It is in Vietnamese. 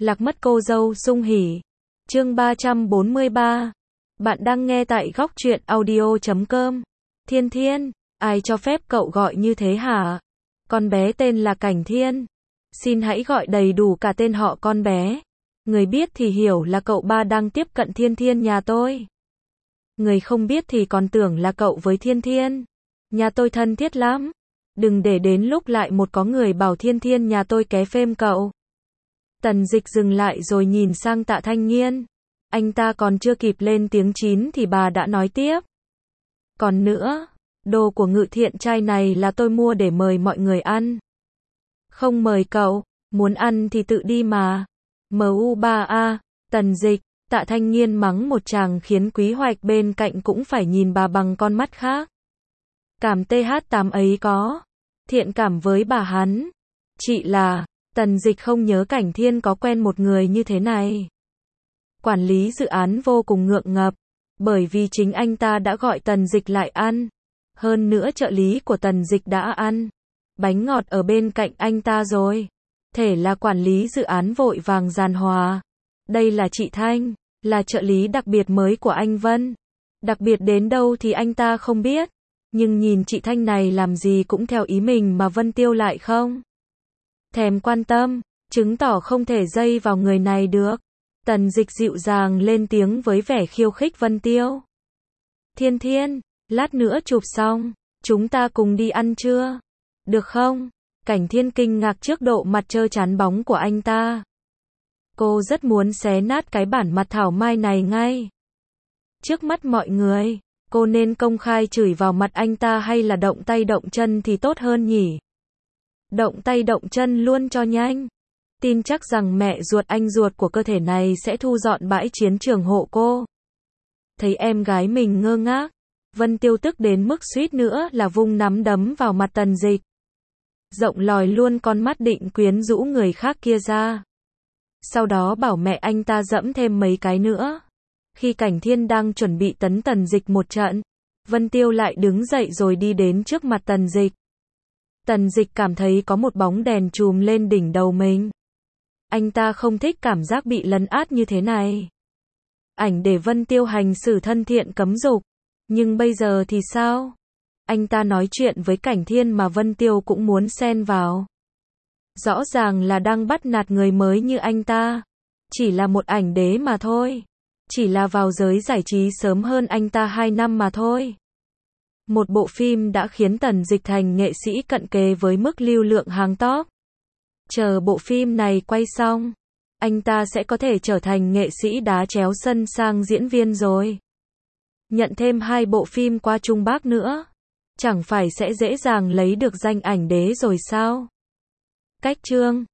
Lạc mất cô dâu sung hỉ. Chương 343. Bạn đang nghe tại góc truyện audio.com. Thiên Thiên, ai cho phép cậu gọi như thế hả? Con bé tên là Cảnh Thiên. Xin hãy gọi đầy đủ cả tên họ con bé. Người biết thì hiểu là cậu ba đang tiếp cận Thiên Thiên nhà tôi. Người không biết thì còn tưởng là cậu với Thiên Thiên. Nhà tôi thân thiết lắm. Đừng để đến lúc lại có người bảo Thiên Thiên nhà tôi ké phêm cậu. Tần Dịch dừng lại rồi nhìn sang Tạ Thanh Nghiên. Anh ta còn chưa kịp lên tiếng chín thì bà đã nói tiếp. Còn nữa, đồ của Ngự Thiện trai này là tôi mua để mời mọi người ăn. Không mời cậu, muốn ăn thì tự đi mà. MU3A, Tần Dịch, Tạ Thanh Nghiên mắng một tràng khiến Quý Hoạch bên cạnh cũng phải nhìn bà bằng con mắt khác. Cảm TH8 ấy có thiện cảm với bà hắn. Chị là, Tần Dịch không nhớ Cảnh Thiên có quen một người như thế này. Quản lý dự án vô cùng ngượng ngập, bởi vì chính anh ta đã gọi Tần Dịch lại ăn. Hơn nữa trợ lý của Tần Dịch đã ăn bánh ngọt ở bên cạnh anh ta rồi. Thể là quản lý dự án vội vàng giàn hòa. Đây là chị Thanh, là trợ lý đặc biệt mới của anh Vân. Đặc biệt đến đâu thì anh ta không biết. Nhưng nhìn chị Thanh này làm gì cũng theo ý mình mà Vân Tiêu lại không thèm quan tâm, chứng tỏ không thể dây vào người này được. Tần Dịch dịu dàng lên tiếng với vẻ khiêu khích Vân Tiêu. Thiên Thiên, lát nữa chụp xong, chúng ta cùng đi ăn trưa. Được không? Cảnh Thiên kinh ngạc trước độ mặt trơ trán bóng của anh ta. Cô rất muốn xé nát cái bản mặt thảo mai này ngay. Trước mắt mọi người, cô nên công khai chửi vào mặt anh ta hay là động tay động chân thì tốt hơn nhỉ? Động tay động chân luôn cho nhanh. Tin chắc rằng mẹ ruột anh ruột của cơ thể này sẽ thu dọn bãi chiến trường hộ cô. Thấy em gái mình ngơ ngác, Vân Tiêu tức đến mức suýt nữa là vung nắm đấm vào mặt Tần Dịch. Rộng lòi luôn con mắt định quyến rũ người khác kia ra. Sau đó bảo mẹ anh ta dẫm thêm mấy cái nữa. Khi Cảnh Thiên đang chuẩn bị tấn Tần Dịch một trận, Vân Tiêu lại đứng dậy rồi đi đến trước mặt Tần Dịch. Tần Dịch cảm thấy có một bóng đèn chùm lên đỉnh đầu mình. Anh ta không thích cảm giác bị lấn át như thế này. Ảnh để Vân Tiêu hành xử thân thiện cấm dục. Nhưng bây giờ thì sao? Anh ta nói chuyện với Cảnh Thiên mà Vân Tiêu cũng muốn xen vào. Rõ ràng là đang bắt nạt người mới như anh ta. Chỉ là một ảnh đế mà thôi. Chỉ là vào giới giải trí sớm hơn anh ta 2 năm mà thôi. Một bộ phim đã khiến Tần Dịch thành nghệ sĩ cận kề với mức lưu lượng hàng top. Chờ bộ phim này quay xong, anh ta sẽ có thể trở thành nghệ sĩ đá chéo sân sang diễn viên rồi. Nhận thêm 2 bộ phim qua Trung Bắc nữa, chẳng phải sẽ dễ dàng lấy được danh ảnh đế rồi sao? Cách chương